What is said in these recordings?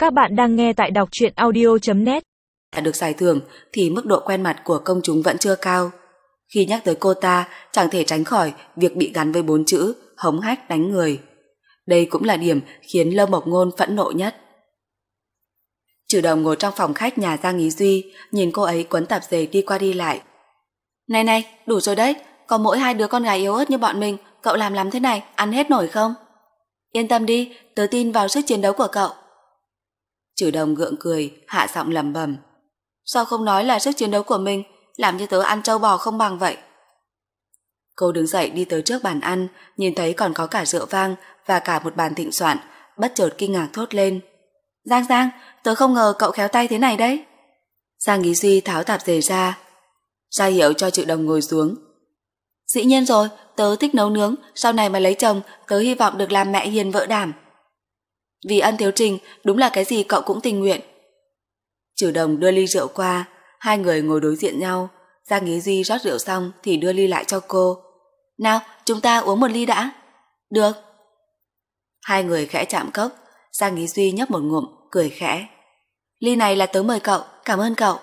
Các bạn đang nghe tại đọc truyện audio.net. Được giải thưởng thì mức độ quen mặt của công chúng vẫn chưa cao. Khi nhắc tới cô ta, chẳng thể tránh khỏi việc bị gắn với 4 chữ hống hách đánh người. Đây cũng là điểm khiến Lâm Mộc Ngôn phẫn nộ nhất. Trừ Đồng ngồi trong phòng khách nhà Giang Ý Duy, nhìn cô ấy quấn tạp dề đi qua đi lại. Này, đủ rồi đấy, có mỗi 2 đứa con gái yếu ớt như bọn mình, cậu làm thế này, ăn hết nổi không? Yên tâm đi, tớ tin vào sức chiến đấu của cậu. Trừ Đồng gượng cười, hạ giọng lẩm bẩm. Sao không nói là sức chiến đấu của mình, làm như tớ ăn trâu bò không bằng vậy? Cô đứng dậy đi tới trước bàn ăn, nhìn thấy còn có cả rượu vang và cả một bàn thịnh soạn, bất chợt kinh ngạc thốt lên. Giang, tớ không ngờ cậu khéo tay thế này đấy. Giang Ý Duy tháo tạp dề ra, ra hiệu cho Trừ Đồng ngồi xuống. Dĩ nhiên rồi, tớ thích nấu nướng, sau này mà lấy chồng, tớ hy vọng được làm mẹ hiền vợ đảm. Vì ân thiếu trình, đúng là cái gì cậu cũng tình nguyện. Trừ Đồng đưa ly rượu qua, hai người ngồi đối diện nhau. Giang Ý Duy rót rượu xong thì đưa ly lại cho cô. Nào, chúng ta uống một ly đã. Được. Hai người khẽ chạm cốc, Giang Ý Duy nhấp một ngụm, cười khẽ. Ly này là tớ mời cậu, cảm ơn cậu.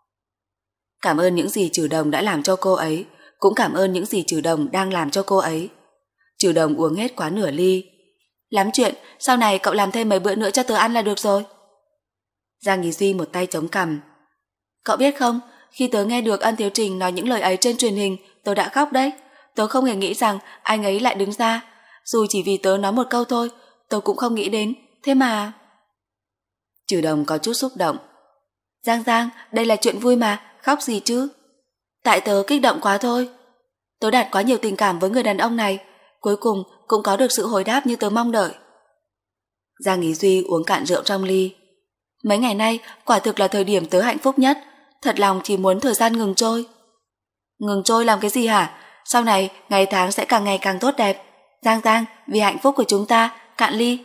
Cảm ơn những gì Trừ Đồng đã làm cho cô ấy, cũng cảm ơn những gì Trừ Đồng đang làm cho cô ấy. Trừ Đồng uống hết quá nửa ly. Lắm chuyện, sau này cậu làm thêm mấy bữa nữa cho tớ ăn là được rồi. Giang Ý Duy một tay chống cằm. Cậu biết không, khi tớ nghe được Ân Thiếu Trình nói những lời ấy trên truyền hình, tớ đã khóc đấy. Tớ không hề nghĩ rằng anh ấy lại đứng ra. Dù chỉ vì tớ nói một câu thôi, tớ cũng không nghĩ đến. Thế mà... Trừ Đồng có chút xúc động. Giang, đây là chuyện vui mà, khóc gì chứ? Tại tớ kích động quá thôi. Tớ đặt quá nhiều tình cảm với người đàn ông này, cuối cùng cũng có được sự hồi đáp như tớ mong đợi. Giang Ý Duy uống cạn rượu trong ly. Mấy ngày nay quả thực là thời điểm tớ hạnh phúc nhất, thật lòng chỉ muốn thời gian ngừng trôi. Ngừng trôi làm cái gì hả? Sau này ngày tháng sẽ càng ngày càng tốt đẹp. Giang, vì hạnh phúc của chúng ta, cạn ly.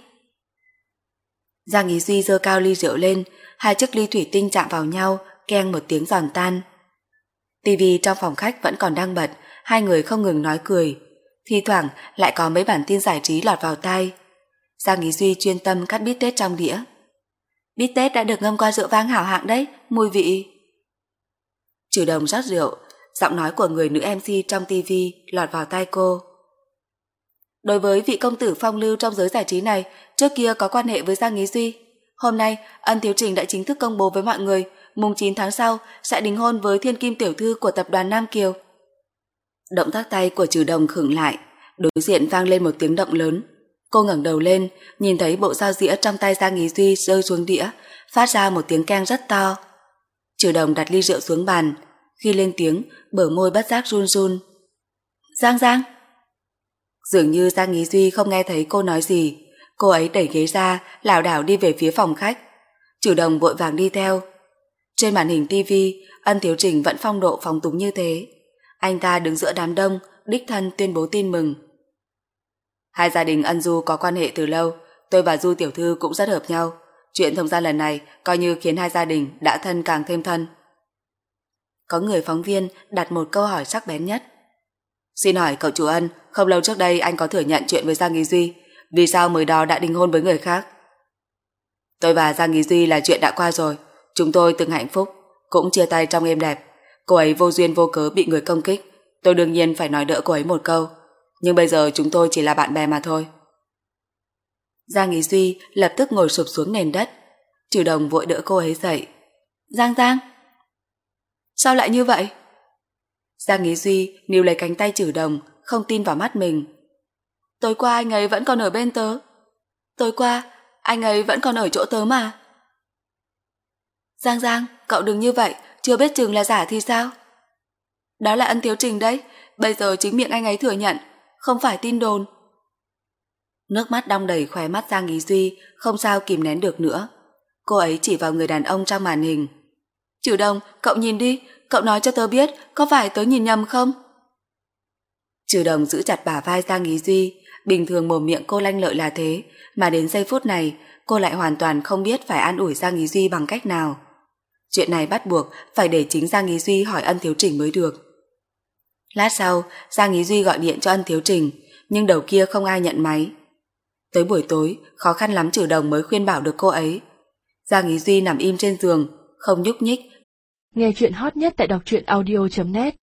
Giang Ý Duy giơ cao ly rượu lên, hai chiếc ly thủy tinh chạm vào nhau, keng một tiếng giòn tan. Tivi trong phòng khách vẫn còn đang bật, hai người không ngừng nói cười. Thi thoảng lại có mấy bản tin giải trí lọt vào tai. Giang Ý Duy chuyên tâm cắt bít tết trong đĩa. Bít tết đã được ngâm qua rượu vang hảo hạng đấy, mùi vị. Trừ Đồng rót rượu, giọng nói của người nữ MC trong tivi lọt vào tai cô. Đối với vị công tử phong lưu trong giới giải trí này, trước kia có quan hệ với Giang Ý Duy. Hôm nay, Ân Thiếu Trình đã chính thức công bố với mọi người, mùng 9 tháng sau sẽ đính hôn với thiên kim tiểu thư của tập đoàn Nam Kiều. Động tác tay của Trừ Đồng khựng lại, đối diện vang lên một tiếng động lớn. Cô ngẩng đầu lên, nhìn thấy bộ dao dĩa trong tay Giang Ý Duy rơi xuống đĩa, phát ra một tiếng keng rất to. Trừ Đồng đặt ly rượu xuống bàn, khi lên tiếng, bờ môi bất giác run run. Giang. Dường như Giang Ý Duy không nghe thấy cô nói gì, cô ấy đẩy ghế ra, lảo đảo đi về phía phòng khách. Trừ Đồng vội vàng đi theo. Trên màn hình tivi, Ân Thiếu Trình vẫn phong độ phóng túng như thế. Anh ta đứng giữa đám đông, đích thân tuyên bố tin mừng. Hai gia đình Ân Du có quan hệ từ lâu, tôi và Du tiểu thư cũng rất hợp nhau. Chuyện thông gia lần này coi như khiến hai gia đình đã thân càng thêm thân. Có người phóng viên đặt một câu hỏi sắc bén nhất. Xin hỏi cậu chủ Ân, không lâu trước đây anh có thừa nhận chuyện với Giang Ý Duy, vì sao mới đó đã đính hôn với người khác? Tôi và Giang Ý Duy là chuyện đã qua rồi, chúng tôi từng hạnh phúc, cũng chia tay trong êm đẹp. Cô ấy vô duyên vô cớ bị người công kích, tôi đương nhiên phải nói đỡ cô ấy một câu, nhưng bây giờ chúng tôi chỉ là bạn bè mà thôi. Giang Ý Duy lập tức ngồi sụp xuống nền đất. Trừ Đồng vội đỡ cô ấy dậy. Giang, sao lại như vậy? Giang Ý Duy níu lấy cánh tay Trừ Đồng, không tin vào mắt mình. Tối qua anh ấy vẫn còn ở bên tớ. Tối qua anh ấy vẫn còn ở chỗ tớ mà. Giang, cậu đừng như vậy, chưa biết chừng là giả thì sao? Đó là Ân Thiếu Trình đấy, bây giờ chính miệng anh ấy thừa nhận, không phải tin đồn. Nước mắt đong đầy khóe mắt Giang Ý Duy, không sao kìm nén được nữa. Cô ấy chỉ vào người đàn ông trong màn hình. Trừ Đồng, cậu nhìn đi, cậu nói cho tớ biết, có phải tớ nhìn nhầm không? Trừ Đồng giữ chặt bả vai Giang Ý Duy, bình thường mồm miệng cô lanh lợi là thế, mà đến giây phút này, cô lại hoàn toàn không biết phải an ủi Giang Ý Duy bằng cách nào. Chuyện này bắt buộc phải để chính Giang Ý Duy hỏi Ân Thiếu Trình mới được. Lát sau, Giang Ý Duy gọi điện cho Ân Thiếu Trình, nhưng đầu kia không ai nhận máy. Tới buổi tối, khó khăn lắm Trừ Đồng mới khuyên bảo được cô ấy. Giang Ý Duy nằm im trên giường, không nhúc nhích. Nghe chuyện hot nhất tại đọc truyện audio.net